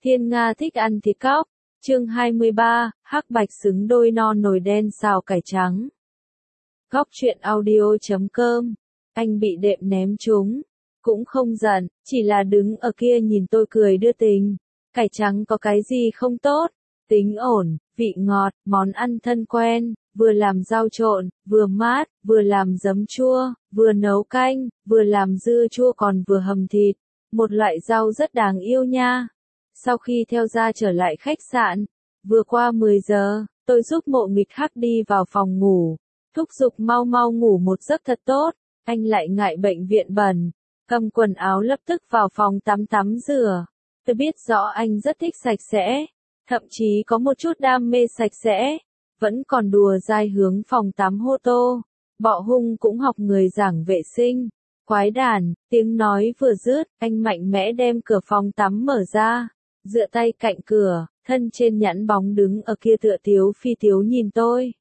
Thiên Nga thích ăn thịt cóc. Chương 23, hắc bạch xứng đôi non nồi đen xào cải trắng. Góc truyện audio.com. Anh bị đệm ném trúng. Cũng không giận, chỉ là đứng ở kia nhìn tôi cười đưa tình. Cải trắng có cái gì không tốt? Tính ổn, vị ngọt, món ăn thân quen, vừa làm rau trộn, vừa mát, vừa làm giấm chua, vừa nấu canh, vừa làm dưa chua còn vừa hầm thịt. Một loại rau rất đáng yêu nha. Sau khi theo gia trở lại khách sạn, vừa qua 10 giờ, tôi giúp Mộ Nghịch Hắc đi vào phòng ngủ, thúc giục mau mau ngủ một giấc thật tốt, anh lại ngại bệnh viện bẩn, cầm quần áo lập tức vào phòng tắm tắm rửa. Tôi biết rõ anh rất thích sạch sẽ, thậm chí có một chút đam mê sạch sẽ, vẫn còn đùa dai hướng phòng tắm hô tô. Bọ Hung cũng học người giảng vệ sinh. Quái đản, tiếng nói vừa dứt, anh mạnh mẽ đem cửa phòng tắm mở ra, dựa tay cạnh cửa, thân trên nhẵn bóng đứng ở kia tựa tiếu phi tiếu nhìn tôi.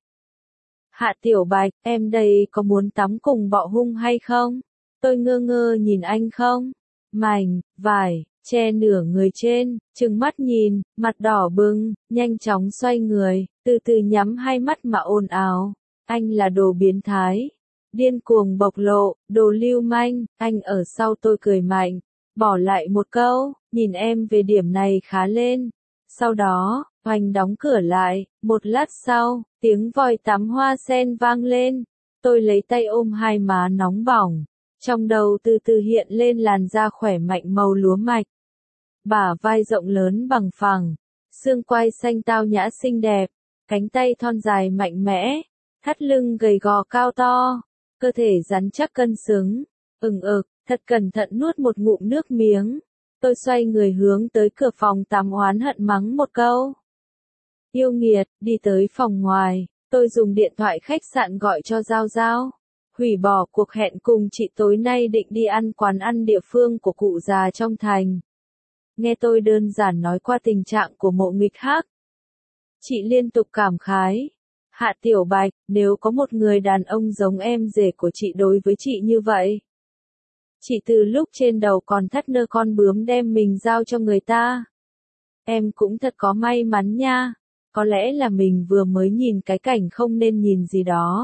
Hạ Tiểu Bạch, em đây có muốn tắm cùng Bọ Hung hay không? Tôi ngơ ngơ nhìn anh không? Mảnh, vải, che nửa người trên, trừng mắt nhìn, mặt đỏ bừng, nhanh chóng xoay người, từ từ nhắm hai mắt mà ồn ào. Anh là đồ biến thái. Điên cuồng bộc lộ, đồ lưu manh, anh ở sau tôi cười mạnh, bỏ lại một câu, nhìn em về điểm này khá lên. Sau đó, Hoành đóng cửa lại, một lát sau, tiếng vòi tắm hoa sen vang lên, tôi lấy tay ôm hai má nóng bỏng, trong đầu từ từ hiện lên làn da khỏe mạnh màu lúa mạch. Bả vai rộng lớn bằng phẳng, xương quai xanh tao nhã xinh đẹp, cánh tay thon dài mạnh mẽ, thắt lưng gầy gò cao to. Cơ thể rắn chắc cân xứng, thật cẩn thận nuốt một ngụm nước miếng. Tôi xoay người hướng tới cửa phòng tắm oán hận mắng một câu. Yêu nghiệt, đi tới phòng ngoài, tôi dùng điện thoại khách sạn gọi cho Giao Giao. Hủy bỏ cuộc hẹn cùng chị tối nay định đi ăn quán ăn địa phương của cụ già trong thành. Nghe tôi đơn giản nói qua tình trạng của Mộ Nghịch Hắc. Chị liên tục cảm khái. Hạ Tiểu Bạch, nếu có một người đàn ông giống em rể của chị đối với chị như vậy. Chị từ lúc trên đầu còn thắt nơ con bướm đem mình giao cho người ta. Em cũng thật có may mắn nha. Có lẽ là mình vừa mới nhìn cái cảnh không nên nhìn gì đó.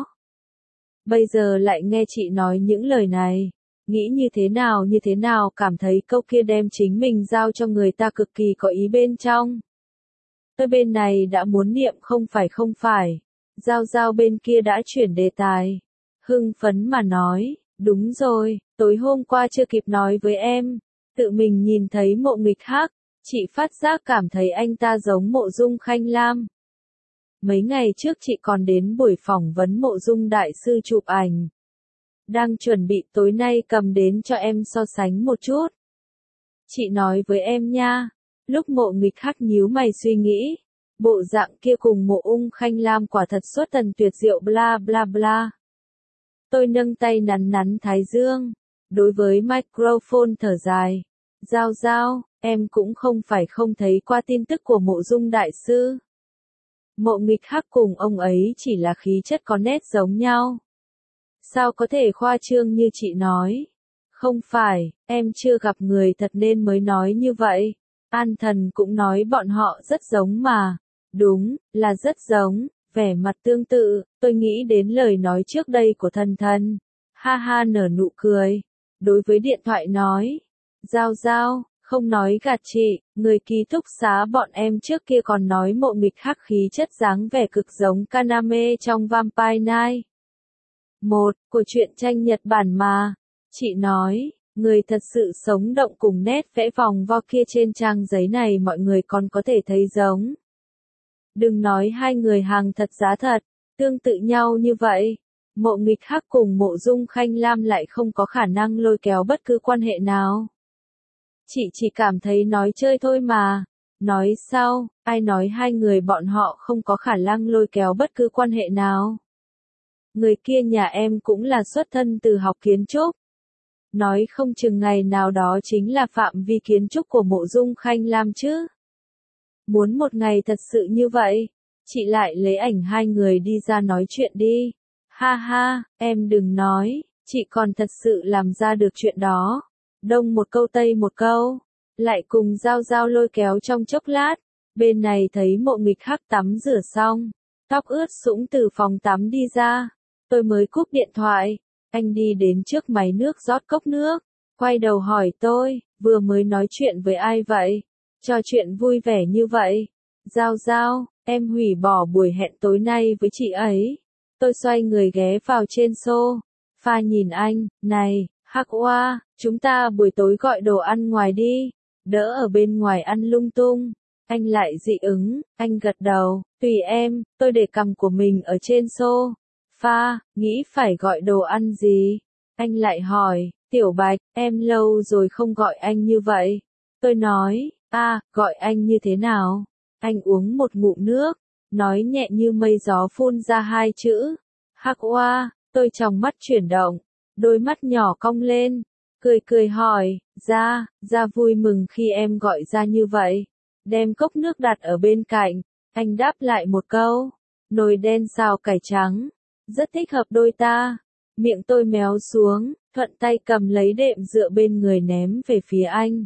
Bây giờ lại nghe chị nói những lời này. Nghĩ như thế nào cảm thấy câu kia đem chính mình giao cho người ta cực kỳ có ý bên trong. Tôi bên này đã muốn niệm không phải. Giao Giao bên kia đã chuyển đề tài. Hưng phấn mà nói, đúng rồi, tối hôm qua chưa kịp nói với em. Tự mình nhìn thấy Mộ Nghịch Hắc, chị phát giác cảm thấy anh ta giống Mộ Dung Khanh Lam. Mấy ngày trước chị còn đến buổi phỏng vấn Mộ Dung đại sư chụp ảnh. Đang chuẩn bị tối nay cầm đến cho em so sánh một chút. Chị nói với em nha. Lúc Mộ Nghịch Hắc nhíu mày suy nghĩ. Bộ dạng kia cùng Mộ Ung Khanh Lam quả thật xuất thần tuyệt diệu bla bla bla. Tôi nâng tay nắn thái dương. Đối với microphone thở dài. Giao Giao, em cũng không phải không thấy qua tin tức của Mộ Dung đại sư. Mộ Nghịch Hắc cùng ông ấy chỉ là khí chất có nét giống nhau. Sao có thể khoa trương như chị nói? Không phải, em chưa gặp người thật nên mới nói như vậy. An Thần cũng nói bọn họ rất giống mà. Đúng, là rất giống, vẻ mặt tương tự, tôi nghĩ đến lời nói trước đây của Thần Thần. Ha ha nở nụ cười. Đối với điện thoại nói. Giao Giao, không nói gạt chị, người ký túc xá bọn em trước kia còn nói Mộ Nghịch Hắc khí chất dáng vẻ cực giống Kaname trong Vampire Night. Của truyện tranh Nhật Bản mà. Chị nói, người thật sự sống động cùng nét vẽ vòng vo kia trên trang giấy này mọi người còn có thể thấy giống. Đừng nói hai người hàng thật giá thật, tương tự nhau như vậy. Mộ Nghịch Hắc cùng Mộ Dung Khanh Lam lại không có khả năng lôi kéo bất cứ quan hệ nào. Chị chỉ cảm thấy nói chơi thôi mà. Nói sao, ai nói hai người bọn họ không có khả năng lôi kéo bất cứ quan hệ nào. Người kia nhà em cũng là xuất thân từ học kiến trúc. Nói không chừng ngày nào đó chính là phạm vi kiến trúc của Mộ Dung Khanh Lam chứ. Muốn một ngày thật sự như vậy, chị lại lấy ảnh hai người đi ra nói chuyện đi. Ha ha, em đừng nói, chị còn thật sự làm ra được chuyện đó. Đông một câu tây một câu. lại cùng Giao Giao lôi kéo trong chốc lát, bên này thấy Mộ Nghịch Hắc tắm rửa xong, tóc ướt sũng từ phòng tắm đi ra, tôi mới cúp điện thoại, anh đi đến trước máy nước rót cốc nước, quay đầu hỏi tôi, vừa mới nói chuyện với ai vậy? Trò chuyện vui vẻ như vậy. Giao Giao, em hủy bỏ buổi hẹn tối nay với chị ấy. Tôi xoay người ghé vào trên sofa nhìn anh, này, Hắc Oa, chúng ta buổi tối gọi đồ ăn ngoài đi, đỡ ở bên ngoài ăn lung tung. Anh lại dị ứng, anh gật đầu, tùy em, tôi để cằm của mình ở trên sofa, nghĩ phải gọi đồ ăn gì. Anh lại hỏi, Tiểu Bạch, em lâu rồi không gọi anh như vậy. Tôi nói, gọi anh như thế nào? Anh uống một ngụm nước, nói nhẹ như mây gió phun ra hai chữ. Hắc Oa, tôi trong mắt chuyển động, đôi mắt nhỏ cong lên, cười cười hỏi, ra vui mừng khi em gọi ra như vậy. Đem cốc nước đặt ở bên cạnh, anh đáp lại một câu, nồi đen xào cải trắng, rất thích hợp đôi ta. Miệng tôi méo xuống, thuận tay cầm lấy đệm dựa bên người ném về phía anh.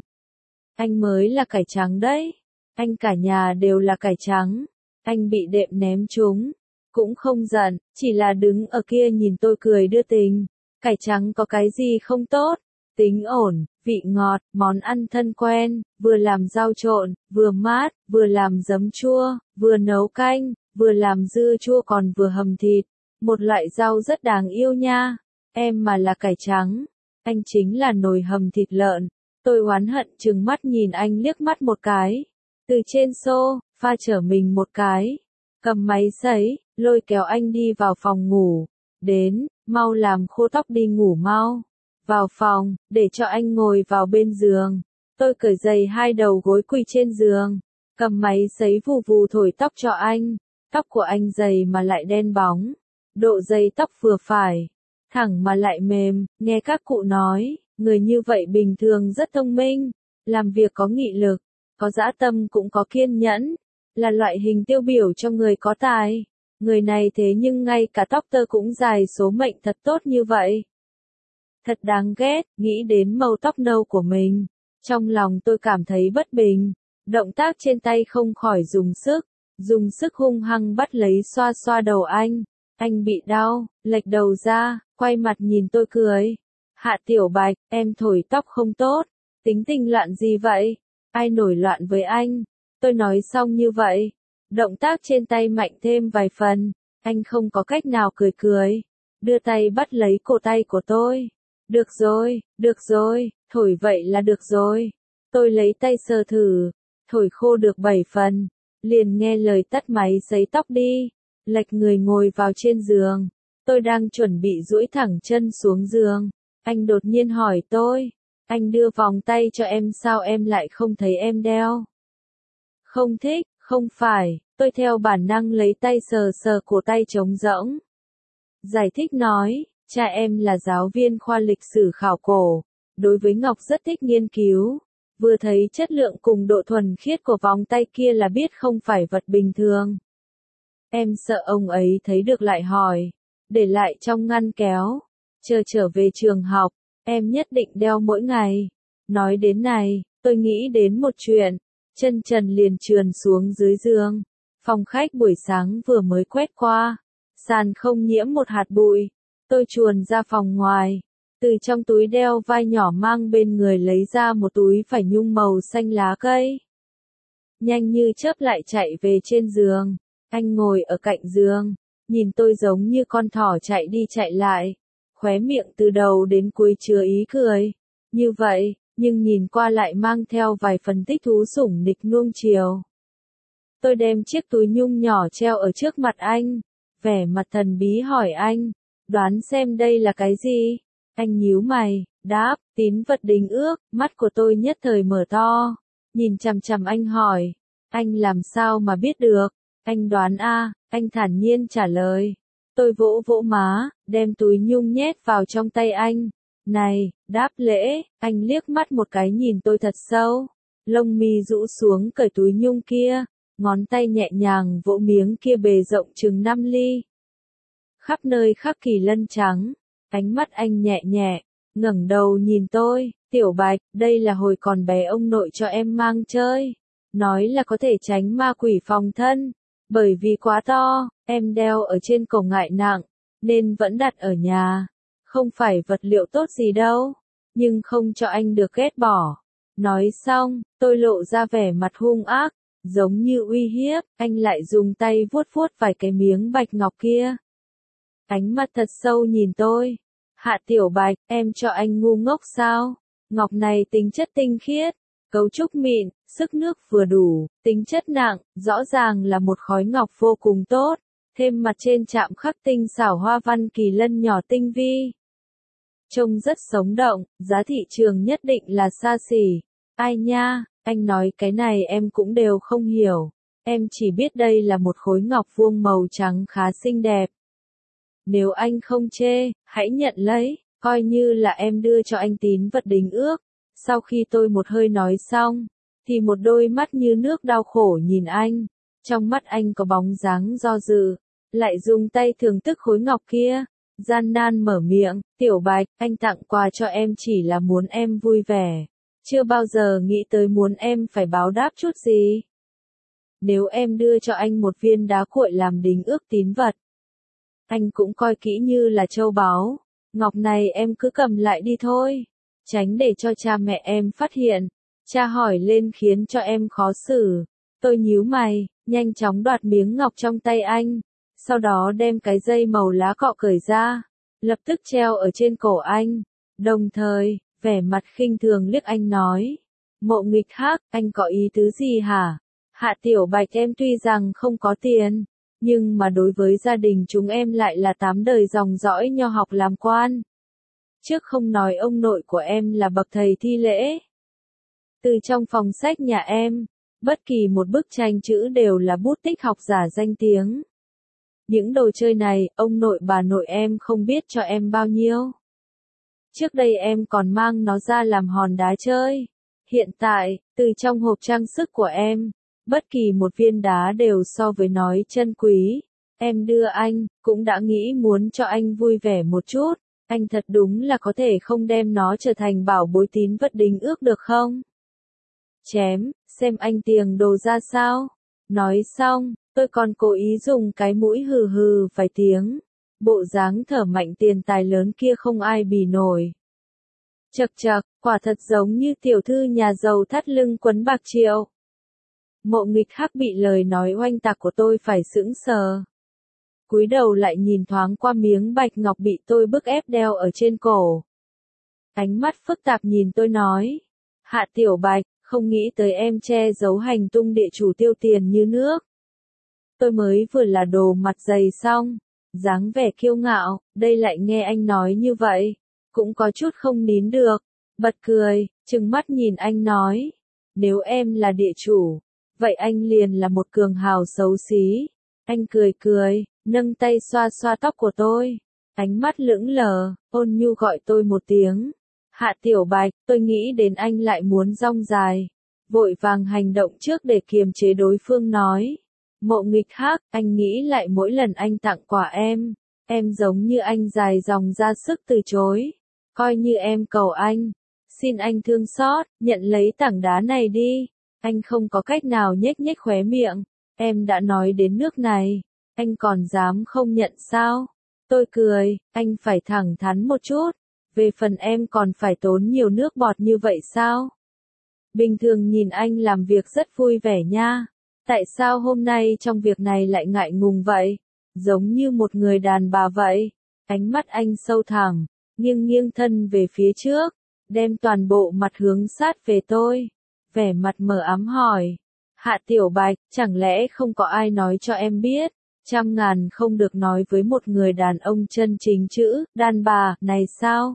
Anh mới là cải trắng đấy. Anh cả nhà đều là cải trắng. Anh bị đệm ném trúng. Cũng không giận, chỉ là đứng ở kia nhìn tôi cười đưa tình. Cải trắng có cái gì không tốt? Tính ổn, vị ngọt, món ăn thân quen, vừa làm rau trộn, vừa mát, vừa làm giấm chua, vừa nấu canh, vừa làm dưa chua còn vừa hầm thịt. Một loại rau rất đáng yêu nha. Em mà là cải trắng, anh chính là nồi hầm thịt lợn. Tôi oán hận trừng mắt nhìn anh liếc mắt một cái. Từ trên sofa chở mình một cái. Cầm máy sấy, lôi kéo anh đi vào phòng ngủ. Đến, mau làm khô tóc đi ngủ mau. Vào phòng, để cho anh ngồi vào bên giường. Tôi cởi giày hai đầu gối quỳ trên giường. Cầm máy sấy vù vù thổi tóc cho anh. Tóc của anh dày mà lại đen bóng. Độ dày tóc vừa phải. Thẳng mà lại mềm, nghe các cụ nói, người như vậy bình thường rất thông minh, làm việc có nghị lực, có dã tâm cũng có kiên nhẫn, là loại hình tiêu biểu cho người có tài. Người này thế nhưng ngay cả tóc tơ cũng dài, số mệnh thật tốt như vậy. Thật đáng ghét, nghĩ đến màu tóc nâu của mình. Trong lòng tôi cảm thấy bất bình, động tác trên tay không khỏi dùng sức hung hăng bắt lấy xoa xoa đầu anh. Anh bị đau, lệch đầu ra, quay mặt nhìn tôi cười. Hạ Tiểu Bạch, em thổi tóc không tốt, tính tình loạn gì vậy? Ai nổi loạn với anh? Tôi nói xong như vậy, động tác trên tay mạnh thêm vài phần, anh không có cách nào cười cười, đưa tay bắt lấy cổ tay của tôi. Được rồi, thổi vậy là được rồi. Tôi lấy tay sờ thử, thổi khô được 7 phần, liền nghe lời tắt máy sấy tóc đi. Lệch người ngồi vào trên giường, tôi đang chuẩn bị duỗi thẳng chân xuống giường. Anh đột nhiên hỏi tôi, anh đưa vòng tay cho em sao em lại không thấy em đeo? Không thích, không phải, tôi theo bản năng lấy tay sờ sờ cổ tay trống rỗng. Giải thích nói, cha em là giáo viên khoa lịch sử khảo cổ, đối với ngọc rất thích nghiên cứu. Vừa thấy chất lượng cùng độ thuần khiết của vòng tay kia là biết không phải vật bình thường. Em sợ ông ấy thấy được lại hỏi, để lại trong ngăn kéo, chờ trở về trường học, em nhất định đeo mỗi ngày. Nói đến này, tôi nghĩ đến một chuyện, chân trần liền trườn xuống dưới giường. Phòng khách buổi sáng vừa mới quét qua, sàn không nhiễm một hạt bụi. Tôi chuồn ra phòng ngoài, từ trong túi đeo vai nhỏ mang bên người lấy ra một túi vải nhung màu xanh lá cây. Nhanh như chớp lại chạy về trên giường. Anh ngồi ở cạnh giường, nhìn tôi giống như con thỏ chạy đi chạy lại, khóe miệng từ đầu đến cuối chứa ý cười. Như vậy, nhưng nhìn qua lại mang theo vài phần thích thú sủng nịch nuông chiều. Tôi đem chiếc túi nhung nhỏ treo ở trước mặt anh, vẻ mặt thần bí hỏi anh, đoán xem đây là cái gì? Anh nhíu mày, đáp, tín vật đính ước. Mắt của tôi nhất thời mở to, nhìn chằm chằm anh hỏi, anh làm sao mà biết được? Anh đoán anh thản nhiên trả lời. Tôi vỗ vỗ má, đem túi nhung nhét vào trong tay anh. Này, đáp lễ, anh liếc mắt một cái nhìn tôi thật sâu. Lông mi rũ xuống cởi túi nhung kia, ngón tay nhẹ nhàng vỗ miếng kia bề rộng chừng 5 ly. Khắp nơi khắc kỳ lân trắng, ánh mắt anh nhẹ nhẹ, ngẩng đầu nhìn tôi, Tiểu Bạch, đây là hồi còn bé ông nội cho em mang chơi. Nói là có thể tránh ma quỷ phòng thân. Bởi vì quá to, em đeo ở trên cổ ngại nặng, nên vẫn đặt ở nhà. Không phải vật liệu tốt gì đâu, nhưng không cho anh được ghét bỏ. Nói xong, tôi lộ ra vẻ mặt hung ác, giống như uy hiếp, anh lại dùng tay vuốt vuốt vài cái miếng bạch ngọc kia. Ánh mắt thật sâu nhìn tôi. Hạ Tiểu Bạch, em cho anh ngu ngốc sao? Ngọc này tính chất tinh khiết, cấu trúc mịn, sức nước vừa đủ, tính chất nặng, rõ ràng là một khối ngọc vô cùng tốt, thêm mặt trên chạm khắc tinh xảo hoa văn kỳ lân nhỏ tinh vi. Trông rất sống động, giá thị trường nhất định là xa xỉ. Ai nha, anh nói cái này em cũng đều không hiểu. Em chỉ biết đây là một khối ngọc vuông màu trắng khá xinh đẹp. Nếu anh không chê, hãy nhận lấy, coi như là em đưa cho anh tín vật đính ước. Sau khi tôi một hơi nói xong, thì một đôi mắt như nước đau khổ nhìn anh. Trong mắt anh có bóng dáng do dự, lại dùng tay thưởng thức khối ngọc kia. Gian nan mở miệng, Tiểu Bạch, anh tặng quà cho em chỉ là muốn em vui vẻ. Chưa bao giờ nghĩ tới muốn em phải báo đáp chút gì. Nếu em đưa cho anh một viên đá cuội làm đính ước tín vật, anh cũng coi kỹ như là châu báu. Ngọc này em cứ cầm lại đi thôi, tránh để cho cha mẹ em phát hiện. Cha hỏi lên khiến cho em khó xử. Tôi nhíu mày, nhanh chóng đoạt miếng ngọc trong tay anh. Sau đó đem cái dây màu lá cọ cởi ra, lập tức treo ở trên cổ anh. Đồng thời, vẻ mặt khinh thường liếc anh nói. Mộ Nghịch Hắc, anh có ý tứ gì hả? Hạ Tiểu Bạch, em tuy rằng không có tiền, nhưng mà đối với gia đình chúng em lại là 8 đời dòng dõi nho học làm quan. Trước không nói ông nội của em là bậc thầy thi lễ. Từ trong phòng sách nhà em, bất kỳ một bức tranh chữ đều là bút tích học giả danh tiếng. Những đồ chơi này, ông nội bà nội em không biết cho em bao nhiêu. Trước đây em còn mang nó ra làm hòn đá chơi. Hiện tại, từ trong hộp trang sức của em, bất kỳ một viên đá đều so với nói chân quý. Em đưa anh, cũng đã nghĩ muốn cho anh vui vẻ một chút. Anh thật đúng là có thể không đem nó trở thành bảo bối tín vật đính ước được không? Chém, xem anh tiềng đồ ra sao. Nói xong, tôi còn cố ý dùng cái mũi hừ hừ vài tiếng. Bộ dáng thở mạnh tiền tài lớn kia không ai bì nổi. Chậc chậc, quả thật giống như tiểu thư nhà giàu thắt lưng quấn bạc triệu. Mộ Nghịch Hắc bị lời nói oanh tạc của tôi phải sững sờ. Cúi đầu lại nhìn thoáng qua miếng bạch ngọc bị tôi bức ép đeo ở trên cổ. Ánh mắt phức tạp nhìn tôi nói. Hạ Tiểu Bạch, không nghĩ tới em che giấu hành tung địa chủ tiêu tiền như nước. Tôi mới vừa là đồ mặt dày xong, dáng vẻ kiêu ngạo, đây lại nghe anh nói như vậy, cũng có chút không nín được, bật cười, trừng mắt nhìn anh nói, nếu em là địa chủ, vậy anh liền là một cường hào xấu xí. Anh cười cười, nâng tay xoa xoa tóc của tôi, ánh mắt lững lờ, ôn nhu gọi tôi một tiếng. Hạ Tiểu Bạch, tôi nghĩ đến anh lại muốn rong dài, vội vàng hành động trước để kiềm chế đối phương nói. Mộ Nghịch Hắc, anh nghĩ lại mỗi lần anh tặng quà em giống như anh dài dòng ra sức từ chối. Coi như em cầu anh, xin anh thương xót, nhận lấy tảng đá này đi. Anh không có cách nào nhếch nhếch khóe miệng, em đã nói đến nước này, anh còn dám không nhận sao? Tôi cười, anh phải thẳng thắn một chút, về phần em còn phải tốn nhiều nước bọt như vậy sao? Bình thường nhìn anh làm việc rất vui vẻ nha. Tại sao hôm nay trong việc này lại ngại ngùng vậy? Giống như một người đàn bà vậy. Ánh mắt anh sâu thẳm, nghiêng nghiêng thân về phía trước, đem toàn bộ mặt hướng sát về tôi. Vẻ mặt mờ ám hỏi. Hạ Tiểu Bạch, chẳng lẽ không có ai nói cho em biết? 100.000 không được nói với một người đàn ông chân chính chữ, đàn bà, này sao?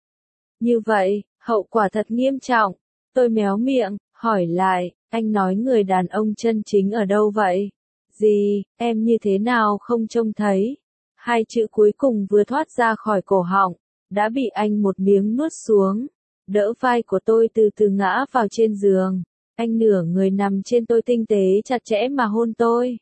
Như vậy, hậu quả thật nghiêm trọng. Tôi méo miệng, hỏi lại, anh nói người đàn ông chân chính ở đâu vậy? Gì, em như thế nào không trông thấy? Hai chữ cuối cùng vừa thoát ra khỏi cổ họng, đã bị anh một miếng nuốt xuống. Đỡ vai của tôi từ từ ngã vào trên giường. Anh nửa người nằm trên tôi tinh tế chặt chẽ mà hôn tôi.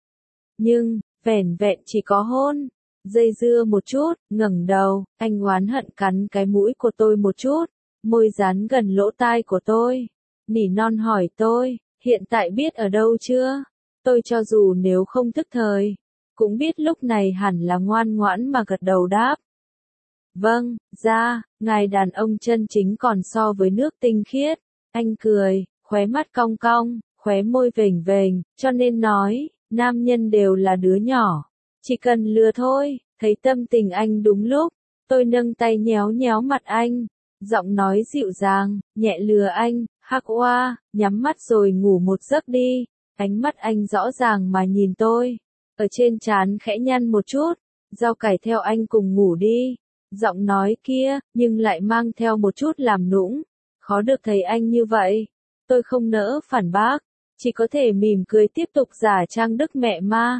Nhưng, vẻn vẹn chỉ có hôn. Dây dưa một chút, ngẩng đầu, anh oán hận cắn cái mũi của tôi một chút. môi dán gần lỗ tai của tôi, nỉ non hỏi tôi, hiện tại biết ở đâu chưa? Tôi cho dù nếu không thức thời, cũng biết lúc này hẳn là ngoan ngoãn mà gật đầu đáp. Vâng, ra, ngài đàn ông chân chính còn so với nước tinh khiết. Anh cười, khóe mắt cong cong, khóe môi vểnh vểnh, cho nên nói, nam nhân đều là đứa nhỏ. Chỉ cần lừa thôi, thấy tâm tình anh đúng lúc, tôi nâng tay nhéo nhéo mặt anh, giọng nói dịu dàng, nhẹ lừa anh, hắc oa, nhắm mắt rồi ngủ một giấc đi. Ánh mắt anh rõ ràng mà nhìn tôi, ở trên trán khẽ nhăn một chút, rau cải theo anh cùng ngủ đi. Giọng nói kia, nhưng lại mang theo một chút làm nũng, khó được thấy anh như vậy. Tôi không nỡ phản bác, chỉ có thể mỉm cười tiếp tục giả trang đức mẹ ma.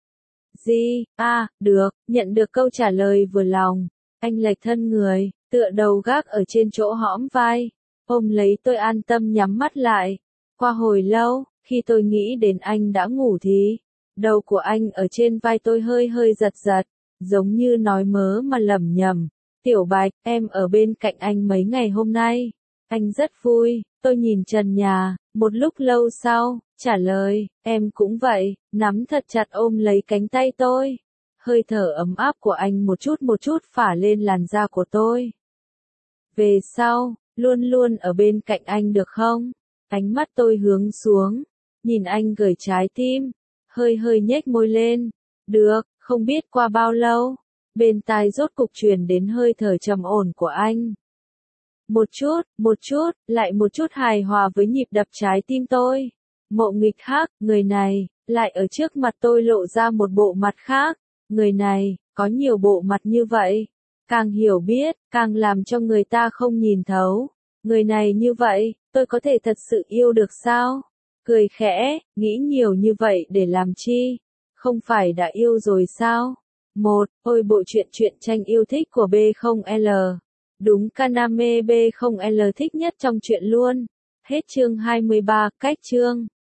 Gì, được, nhận được câu trả lời vừa lòng, anh lệch thân người, tựa đầu gác ở trên chỗ hõm vai, ôm lấy tôi an tâm nhắm mắt lại. Qua hồi lâu, khi tôi nghĩ đến anh đã ngủ thì, đầu của anh ở trên vai tôi hơi hơi giật giật, giống như nói mớ mà lẩm nhẩm. Tiểu Bạch, em ở bên cạnh anh mấy ngày hôm nay. Anh rất vui, tôi nhìn trần nhà, một lúc lâu sau, trả lời, em cũng vậy, nắm thật chặt ôm lấy cánh tay tôi. Hơi thở ấm áp của anh một chút phả lên làn da của tôi. Về sau, luôn luôn ở bên cạnh anh được không? Ánh mắt tôi hướng xuống, nhìn anh gửi trái tim, hơi hơi nhếch môi lên. Được, không biết qua bao lâu, bên tai rốt cục truyền đến hơi thở trầm ổn của anh. Một chút, lại một chút hài hòa với nhịp đập trái tim tôi. Mộ nghịch khác, người này, lại ở trước mặt tôi lộ ra một bộ mặt khác. Người này, có nhiều bộ mặt như vậy. Càng hiểu biết, càng làm cho người ta không nhìn thấu. Người này như vậy, tôi có thể thật sự yêu được sao? Cười khẽ, nghĩ nhiều như vậy để làm chi? Không phải đã yêu rồi sao? Ôi bộ truyện tranh yêu thích của B0L. Đúng Kaname B0L thích nhất trong truyện luôn. Hết chương 23, cách chương.